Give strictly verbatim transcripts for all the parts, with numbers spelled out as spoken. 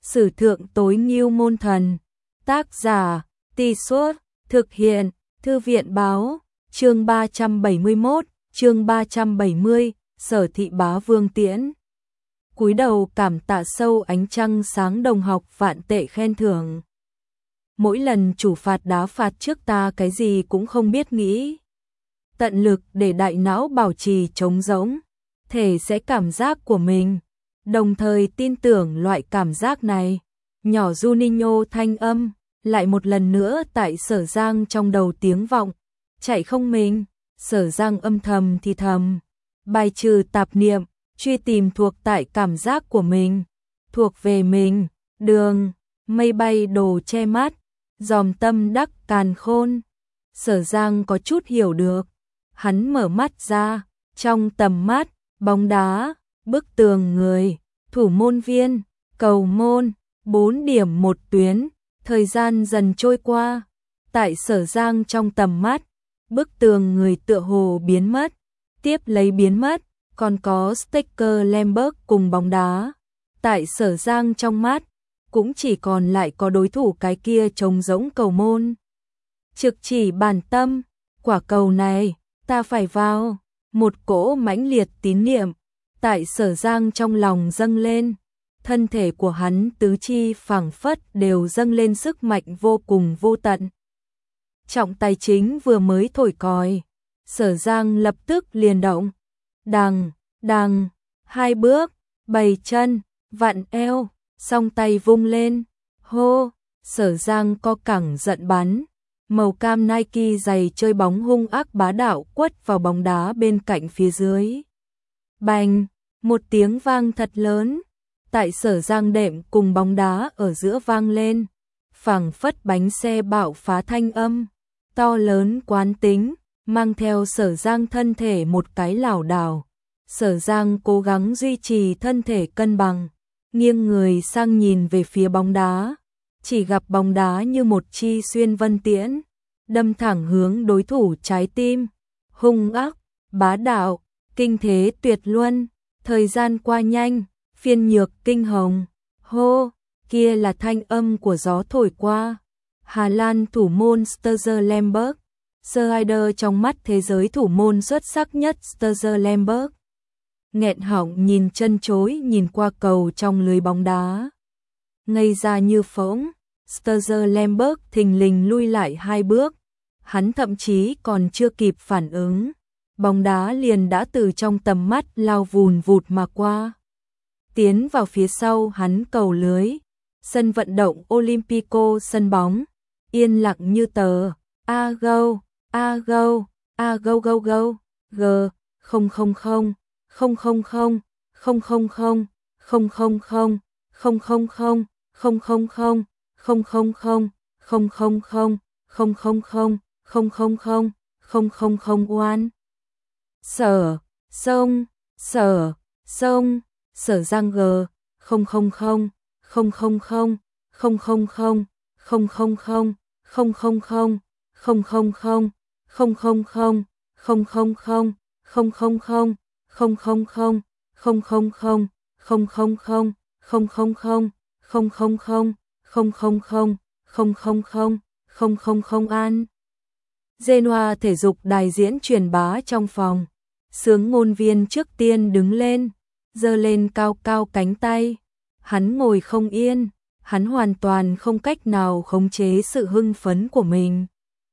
Sử thượng tối ngưu môn thần. Tác giả, Tì Suốt, thực hiện, Thư viện báo, chương ba trăm bảy mươi mốt, chương ba trăm bảy mươi, Sở Thị Bá Vương tiễn. Cúi đầu cảm tạ sâu ánh trăng sáng đồng học vạn tệ khen thưởng. Mỗi lần chủ phạt đá phạt trước ta cái gì cũng không biết nghĩ. Tận lực để đại não bảo trì trống rỗng, thể sẽ cảm giác của mình, đồng thời tin tưởng loại cảm giác này. Nhỏ Juninho thanh âm, lại một lần nữa tại Sở Giang trong đầu tiếng vọng, chạy không mình, Sở Giang âm thầm thì thầm, bài trừ tạp niệm, truy tìm thuộc tại cảm giác của mình, thuộc về mình, đường, mây bay đồ che mắt, dòm tâm đắc càn khôn. Sở Giang có chút hiểu được, hắn mở mắt ra, trong tầm mắt, bóng đá, bức tường người, thủ môn viên, cầu môn, bốn điểm một tuyến, thời gian dần trôi qua, tại Sở Giang trong tầm mắt, bức tường người tựa hồ biến mất, tiếp lấy biến mất, còn có sticker Lemberg cùng bóng đá, tại Sở Giang trong mắt, cũng chỉ còn lại có đối thủ cái kia trống rỗng cầu môn. Trực chỉ bản tâm, quả cầu này, ta phải vào, một cỗ mãnh liệt tín niệm, tại Sở Giang trong lòng dâng lên, thân thể của hắn tứ chi phảng phất đều dâng lên sức mạnh vô cùng vô tận. Trọng tài chính vừa mới thổi còi, Sở Giang lập tức liền động, đằng, đằng, hai bước, bày chân, vặn eo, song tay vung lên, hô, Sở Giang co cẳng giận bắn, màu cam Nike giày chơi bóng hung ác bá đạo quất vào bóng đá bên cạnh phía dưới. Bành, một tiếng vang thật lớn, tại Sở Giang đệm cùng bóng đá ở giữa vang lên, phảng phất bánh xe bạo phá thanh âm, to lớn quán tính, mang theo Sở Giang thân thể một cái lảo đảo. Sở Giang cố gắng duy trì thân thể cân bằng, nghiêng người sang nhìn về phía bóng đá, chỉ gặp bóng đá như một chi xuyên vân tiễn, đâm thẳng hướng đối thủ trái tim, hung ác, bá đạo, kinh thế tuyệt luân. Thời gian qua nhanh, phiên nhược kinh hồng, hô, kia là thanh âm của gió thổi qua. Hà Lan thủ môn Sturzer Lemberg, Snyder trong mắt thế giới thủ môn xuất sắc nhất Sturzer Lemberg. Nghẹn họng nhìn chân chối nhìn qua cầu trong lưới bóng đá. Ngây ra như phỗng, Sturzer Lemberg thình lình lui lại hai bước, hắn thậm chí còn chưa kịp phản ứng. Bóng đá liền đã từ trong tầm mắt lao vùn vụt mà qua, tiến vào phía sau hắn cầu lưới. Sân vận động Olympico sân bóng, yên lặng như tờ. A go, a go, a go go go, g, không không không, không không không, không không không, không không không, không không không, không không không, không không không, không không không, không không không, không không không, không không không oan. Sở, sông, sở, sông, Sở Giang g, không không không, không không không, không không không, không không không, không không không, không không không, không không không, không không không, không không không, không không không, không không không, không không không, không không không, không không không, không không không, không không không, không không không an. Genoa thể dục đài diễn truyền bá trong phòng. Sướng ngôn viên trước tiên đứng lên, giơ lên cao cao cánh tay. Hắn ngồi không yên, hắn hoàn toàn không cách nào khống chế sự hưng phấn của mình.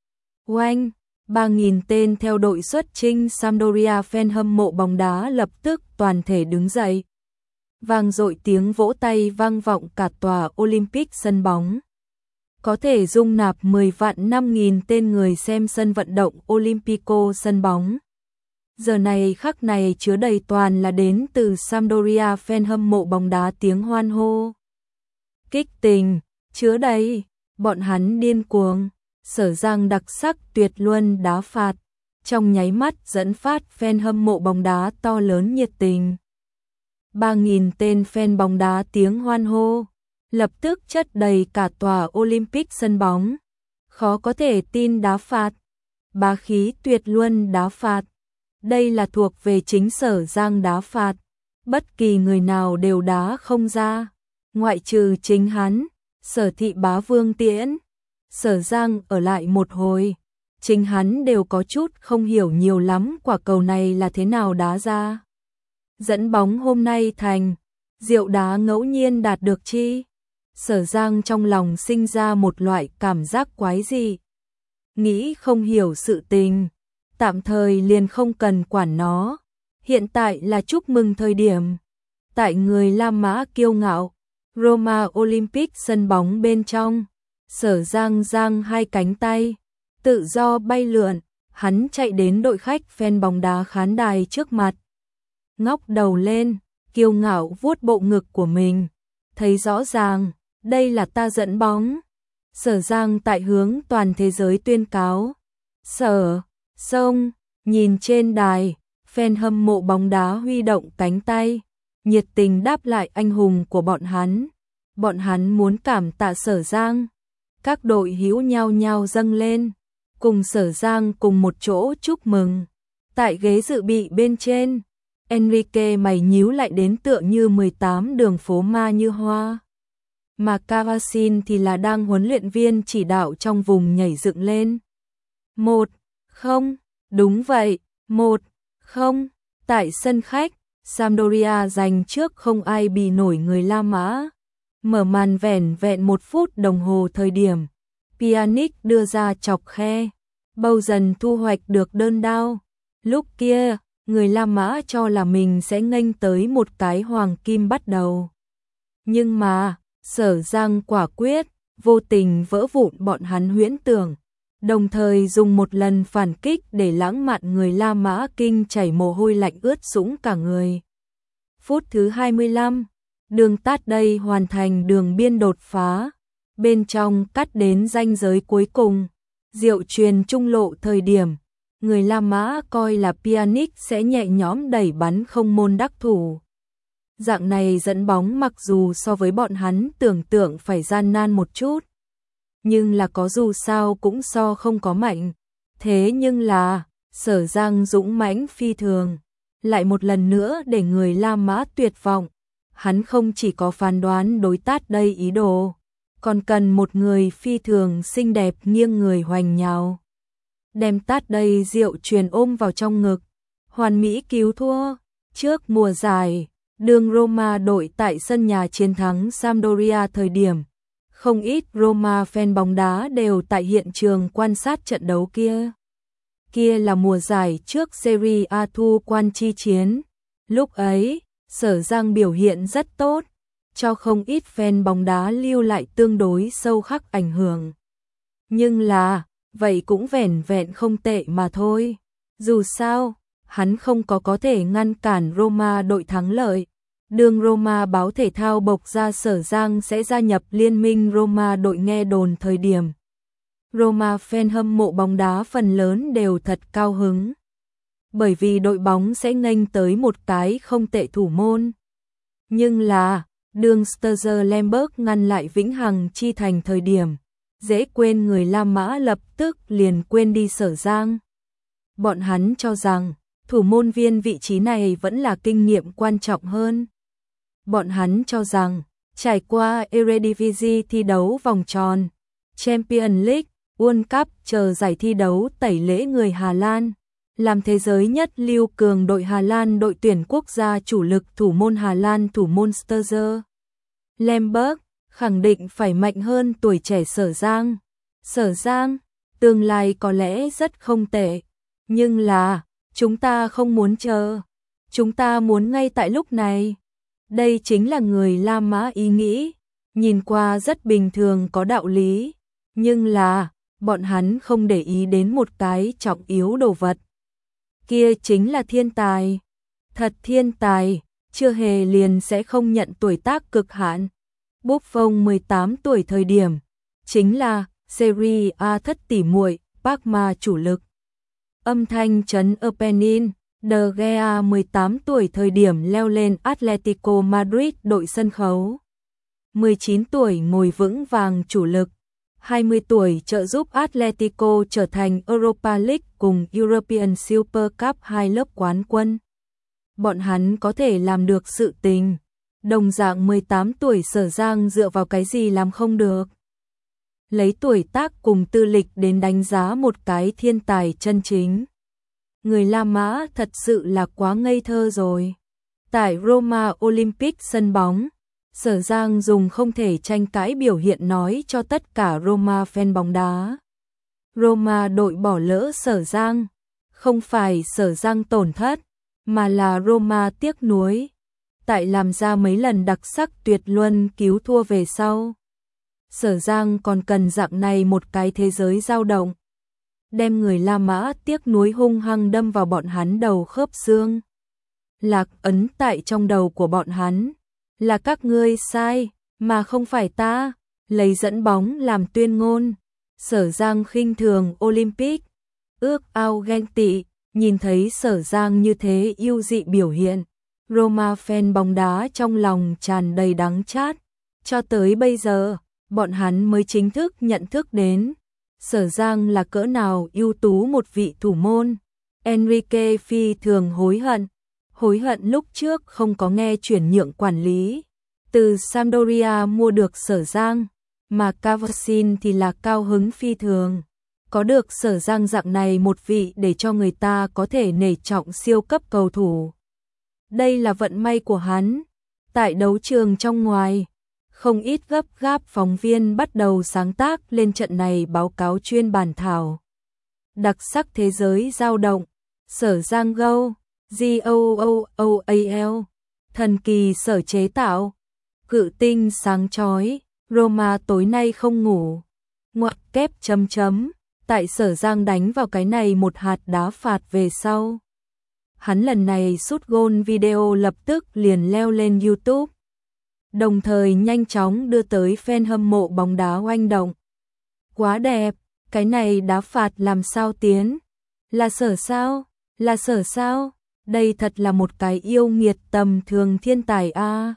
Oanh, ba nghìn tên theo đội xuất chinh Sampdoria fan hâm mộ bóng đá lập tức toàn thể đứng dậy. Vang dội tiếng vỗ tay vang vọng cả tòa Olympic sân bóng. Có thể dung nạp mười vạn năm nghìn tên người xem sân vận động Olympico sân bóng. Giờ này khắc này chứa đầy toàn là đến từ Sampdoria fan hâm mộ bóng đá tiếng hoan hô. Kích tình, chứa đầy, bọn hắn điên cuồng. Sở Giang đặc sắc tuyệt luân đá phạt, trong nháy mắt dẫn phát fan hâm mộ bóng đá to lớn nhiệt tình. ba nghìn tên fan bóng đá tiếng hoan hô, lập tức chất đầy cả tòa Olympic sân bóng. Khó có thể tin đá phạt, bá khí tuyệt luân đá phạt. Đây là thuộc về chính Sở Giang đá phạt, bất kỳ người nào đều đá không ra. Ngoại trừ chính hắn, Sở Thị Bá Vương tiễn, Sở Giang ở lại một hồi, chính hắn đều có chút không hiểu nhiều lắm quả cầu này là thế nào đá ra. Dẫn bóng hôm nay thành, rượu đá ngẫu nhiên đạt được chi? Sở Giang trong lòng sinh ra một loại cảm giác quái dị. Nghĩ không hiểu sự tình, tạm thời liền không cần quản nó. Hiện tại là chúc mừng thời điểm. Tại người La Mã kiêu ngạo, Roma Olympic sân bóng bên trong, Sở Giang giang hai cánh tay, tự do bay lượn, hắn chạy đến đội khách fan bóng đá khán đài trước mặt. Ngóc đầu lên, kiêu ngạo vuốt bộ ngực của mình, thấy rõ ràng, đây là ta dẫn bóng. Sở Giang tại hướng toàn thế giới tuyên cáo. Sở, Sông, nhìn trên đài, fan hâm mộ bóng đá huy động cánh tay, nhiệt tình đáp lại anh hùng của bọn hắn. Bọn hắn muốn cảm tạ Sở Giang. Các đội hữu nhao nhao dâng lên, cùng Sở Giang cùng một chỗ chúc mừng. Tại ghế dự bị bên trên, Enrique mày nhíu lại đến tựa như mười tám đường phố ma như hoa. Mà Cavasin thì là đang huấn luyện viên chỉ đạo trong vùng nhảy dựng lên. Một, không, đúng vậy, một, không, tại sân khách, Sampdoria giành trước không ai bì nổi người La Mã. Mở màn vẻn vẹn một phút đồng hồ thời điểm, Pjanic đưa ra chọc khe, bầu dần thu hoạch được đơn đao. Lúc kia, người La Mã cho là mình sẽ nghênh tới một cái hoàng kim bắt đầu. Nhưng mà, Sở Giang quả quyết, vô tình vỡ vụn bọn hắn huyễn tưởng, đồng thời dùng một lần phản kích để lãng mạn người La Mã kinh chảy mồ hôi lạnh ướt sũng cả người. Phút thứ hai mươi lăm, đường tát đây hoàn thành đường biên đột phá, bên trong cắt đến ranh giới cuối cùng, diệu truyền trung lộ thời điểm, người La Mã coi là Pjanic sẽ nhẹ nhõm đẩy bắn không môn đắc thủ. Dạng này dẫn bóng mặc dù so với bọn hắn tưởng tượng phải gian nan một chút, nhưng là có dù sao cũng so không có mạnh. Thế nhưng là, Sở Giang dũng mãnh phi thường, lại một lần nữa để người La Mã tuyệt vọng. Hắn không chỉ có phán đoán đối tát đây ý đồ, còn cần một người phi thường xinh đẹp nghiêng người hoành nhào, đem tát đây diệu truyền ôm vào trong ngực, hoàn mỹ cứu thua. Trước mùa giải, đường Roma đội tại sân nhà chiến thắng Sampdoria thời điểm, không ít Roma fan bóng đá đều tại hiện trường quan sát trận đấu kia. Kia là mùa giải trước Serie A thu quan chi chiến. Lúc ấy, Sở Giang biểu hiện rất tốt, cho không ít fan bóng đá lưu lại tương đối sâu khắc ảnh hưởng. Nhưng là, vậy cũng vẻn vẹn không tệ mà thôi. Dù sao, hắn không có có thể ngăn cản Roma đội thắng lợi. Đường Roma báo thể thao bộc ra Sở Giang sẽ gia nhập liên minh Roma đội nghe đồn thời điểm. Roma fan hâm mộ bóng đá phần lớn đều thật cao hứng. Bởi vì đội bóng sẽ nghênh tới một cái không tệ thủ môn. Nhưng là, đường Sturzer Lemberg ngăn lại vĩnh hằng chi thành thời điểm, dễ quên người La Mã lập tức liền quên đi Sở Giang. Bọn hắn cho rằng, thủ môn viên vị trí này vẫn là kinh nghiệm quan trọng hơn. Bọn hắn cho rằng, trải qua Eredivisie thi đấu vòng tròn, Champions League, World Cup chờ giải thi đấu tẩy lễ người Hà Lan, làm thế giới nhất lưu cường đội Hà Lan đội tuyển quốc gia chủ lực thủ môn Hà Lan thủ môn Sturzer Lemberg khẳng định phải mạnh hơn tuổi trẻ Sở Giang. Sở Giang, tương lai có lẽ rất không tệ, nhưng là, chúng ta không muốn chờ, chúng ta muốn ngay tại lúc này. Đây chính là người La Mã ý nghĩ, nhìn qua rất bình thường có đạo lý, nhưng là, bọn hắn không để ý đến một cái trọng yếu đồ vật. Kia chính là thiên tài. Thật thiên tài, chưa hề liền sẽ không nhận tuổi tác cực hạn. Buffon mười tám tuổi thời điểm, chính là Serie A thất tỷ muội, Parma chủ lực. Âm thanh trấn Apennin, De Gea mười tám tuổi thời điểm leo lên Atletico Madrid đội sân khấu. mười chín tuổi ngồi vững vàng chủ lực. hai mươi tuổi trợ giúp Atletico trở thành Europa League cùng European Super Cup hai lớp quán quân. Bọn hắn có thể làm được sự tình, Đồng dạng mười tám tuổi Sở Giang dựa vào cái gì làm không được. Lấy tuổi tác cùng tư lịch đến đánh giá một cái thiên tài chân chính. Người La Mã thật sự là quá ngây thơ rồi. Tại Roma Olympic sân bóng, Sở Giang dùng không thể tranh cãi biểu hiện nói cho tất cả Roma fan bóng đá. Roma đội bỏ lỡ Sở Giang, không phải Sở Giang tổn thất, mà là Roma tiếc nuối. Tại làm ra mấy lần đặc sắc tuyệt luân cứu thua về sau. Sở Giang còn cần dạng này một cái thế giới dao động. Đem người La Mã tiếc nuối hung hăng đâm vào bọn hắn đầu khớp xương. Lạc ấn tại trong đầu của bọn hắn. Là các ngươi sai, mà không phải ta. Lấy dẫn bóng làm tuyên ngôn. Sở Giang khinh thường Olympic. Ước ao ghen tị, nhìn thấy Sở Giang như thế yêu dị biểu hiện. Roma fan bóng đá trong lòng tràn đầy đắng chát. Cho tới bây giờ, bọn hắn mới chính thức nhận thức đến Sở Giang là cỡ nào ưu tú một vị thủ môn. Enrique phi thường hối hận. Hối hận lúc trước không có nghe chuyển nhượng quản lý. Từ Sampdoria mua được Sở Giang, mà Cavasin thì là cao hứng phi thường. Có được Sở Giang dạng này một vị để cho người ta có thể nể trọng siêu cấp cầu thủ. Đây là vận may của hắn. Tại đấu trường trong ngoài, không ít gấp gáp phóng viên bắt đầu sáng tác lên trận này báo cáo chuyên bản thảo. Đặc sắc thế giới dao động, Sở Giang Go, G O O O A L, thần kỳ sở chế tạo, cự tinh sáng chói, Roma tối nay không ngủ. Ngoặc kép chấm chấm, tại Sở Giang đánh vào cái này một hạt đá phạt về sau. Hắn lần này sút gôn video lập tức liền leo lên YouTube. Đồng thời nhanh chóng đưa tới fan hâm mộ bóng đá oanh động. Quá đẹp, cái này đá phạt làm sao tiến? Là Sở sao? Là Sở sao? Đây thật là một cái yêu nghiệt tầm thường thiên tài a.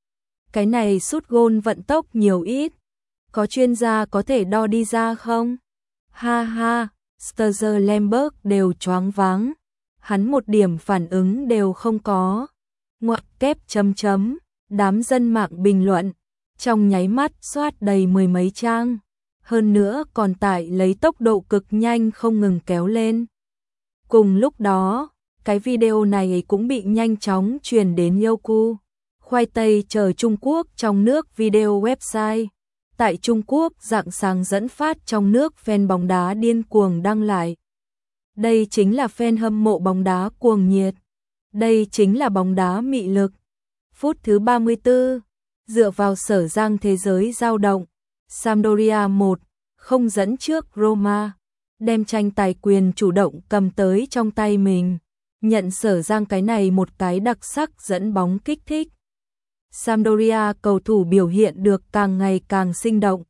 Cái này sút gôn vận tốc nhiều ít, có chuyên gia có thể đo đi ra không? Ha ha, Sturzer Lemberg đều choáng váng. Hắn một điểm phản ứng đều không có. Ngoặc kép chấm chấm, đám dân mạng bình luận, trong nháy mắt soát đầy mười mấy trang. Hơn nữa còn tại lấy tốc độ cực nhanh không ngừng kéo lên. Cùng lúc đó, cái video này cũng bị nhanh chóng truyền đến Youku. Khoai tây chờ Trung Quốc trong nước video website. Tại Trung Quốc rạng sáng dẫn phát trong nước fan bóng đá điên cuồng đăng lại. Đây chính là fan hâm mộ bóng đá cuồng nhiệt. Đây chính là bóng đá mị lực. Phút thứ ba mươi tư, dựa vào Sở Giang thế giới dao động, Sampdoria một không dẫn trước Roma, đem tranh tài quyền chủ động cầm tới trong tay mình, nhận Sở Giang cái này một cái đặc sắc dẫn bóng kích thích. Sampdoria cầu thủ biểu hiện được càng ngày càng sinh động,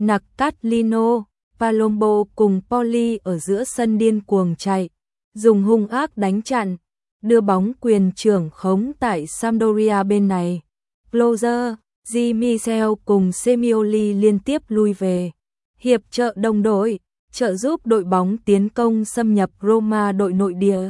Naccatlino, Palombo cùng Poli ở giữa sân điên cuồng chạy, dùng hung ác đánh chặn, đưa bóng quyền trưởng khống tại Sampdoria bên này. Closer, Di Michel cùng Semioli liên tiếp lui về, hiệp trợ đồng đội, trợ giúp đội bóng tiến công xâm nhập Roma đội nội địa.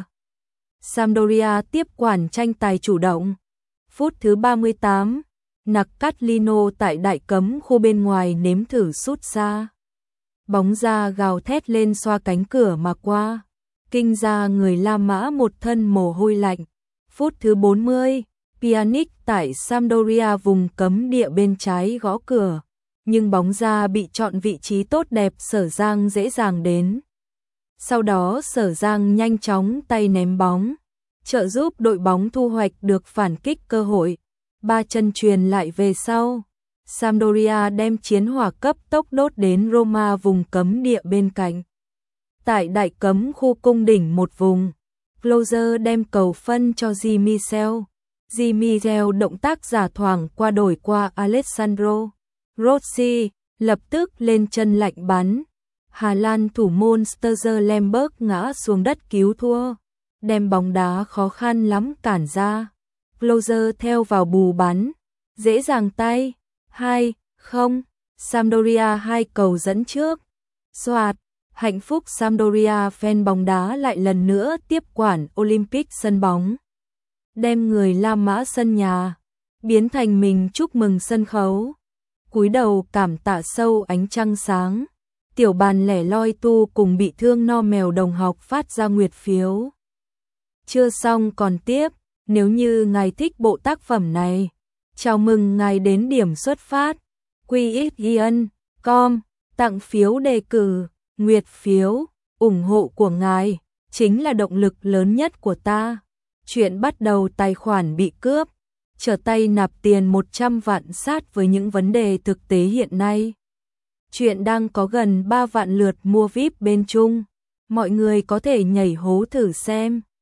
Sampdoria tiếp quản tranh tài chủ động. Phút thứ ba mươi tám, Naccatlino tại đại cấm khu bên ngoài nếm thử sút xa. Bóng ra gào thét lên xoa cánh cửa mà qua. Kinh ra người La Mã một thân mồ hôi lạnh. Phút thứ bốn mươi, Pjanic tại Sampdoria vùng cấm địa bên trái gõ cửa, nhưng bóng ra bị chọn vị trí tốt đẹp Sở Giang dễ dàng đến. Sau đó Sở Giang nhanh chóng tay ném bóng, trợ giúp đội bóng thu hoạch được phản kích cơ hội. Ba chân truyền lại về sau. Sampdoria đem chiến hỏa cấp tốc đốt đến Roma vùng cấm địa bên cạnh. Tại đại cấm khu cung đỉnh một vùng, Closer đem cầu phân cho Di Michel. Di Michel động tác giả thoảng qua đổi qua Alessandro Rossi, lập tức lên chân lạnh bắn. Hà Lan thủ môn Sturzer Lemberg ngã xuống đất cứu thua, đem bóng đá khó khăn lắm cản ra. Closer theo vào bù bắn, dễ dàng tay, hai không, Sampdoria hai cầu dẫn trước. Soạt, hạnh phúc Sampdoria fan bóng đá lại lần nữa tiếp quản Olympic sân bóng. Đem người La Mã sân nhà, biến thành mình chúc mừng sân khấu. Cúi đầu cảm tạ sâu ánh trăng sáng. Tiểu bàn lẻ loi tu cùng bị thương no mèo đồng học phát ra nguyệt phiếu. Chưa xong còn tiếp, nếu như ngài thích bộ tác phẩm này, chào mừng ngài đến điểm xuất phát quy ích yên com tặng phiếu đề cử, nguyệt phiếu, ủng hộ của ngài chính là động lực lớn nhất của ta. Chuyện bắt đầu, tài khoản bị cướp, trở tay nạp tiền một trăm vạn sát với những vấn đề thực tế hiện nay. Chuyện đang có gần ba vạn lượt mua vi ai pi bên Trung, mọi người có thể nhảy hố thử xem.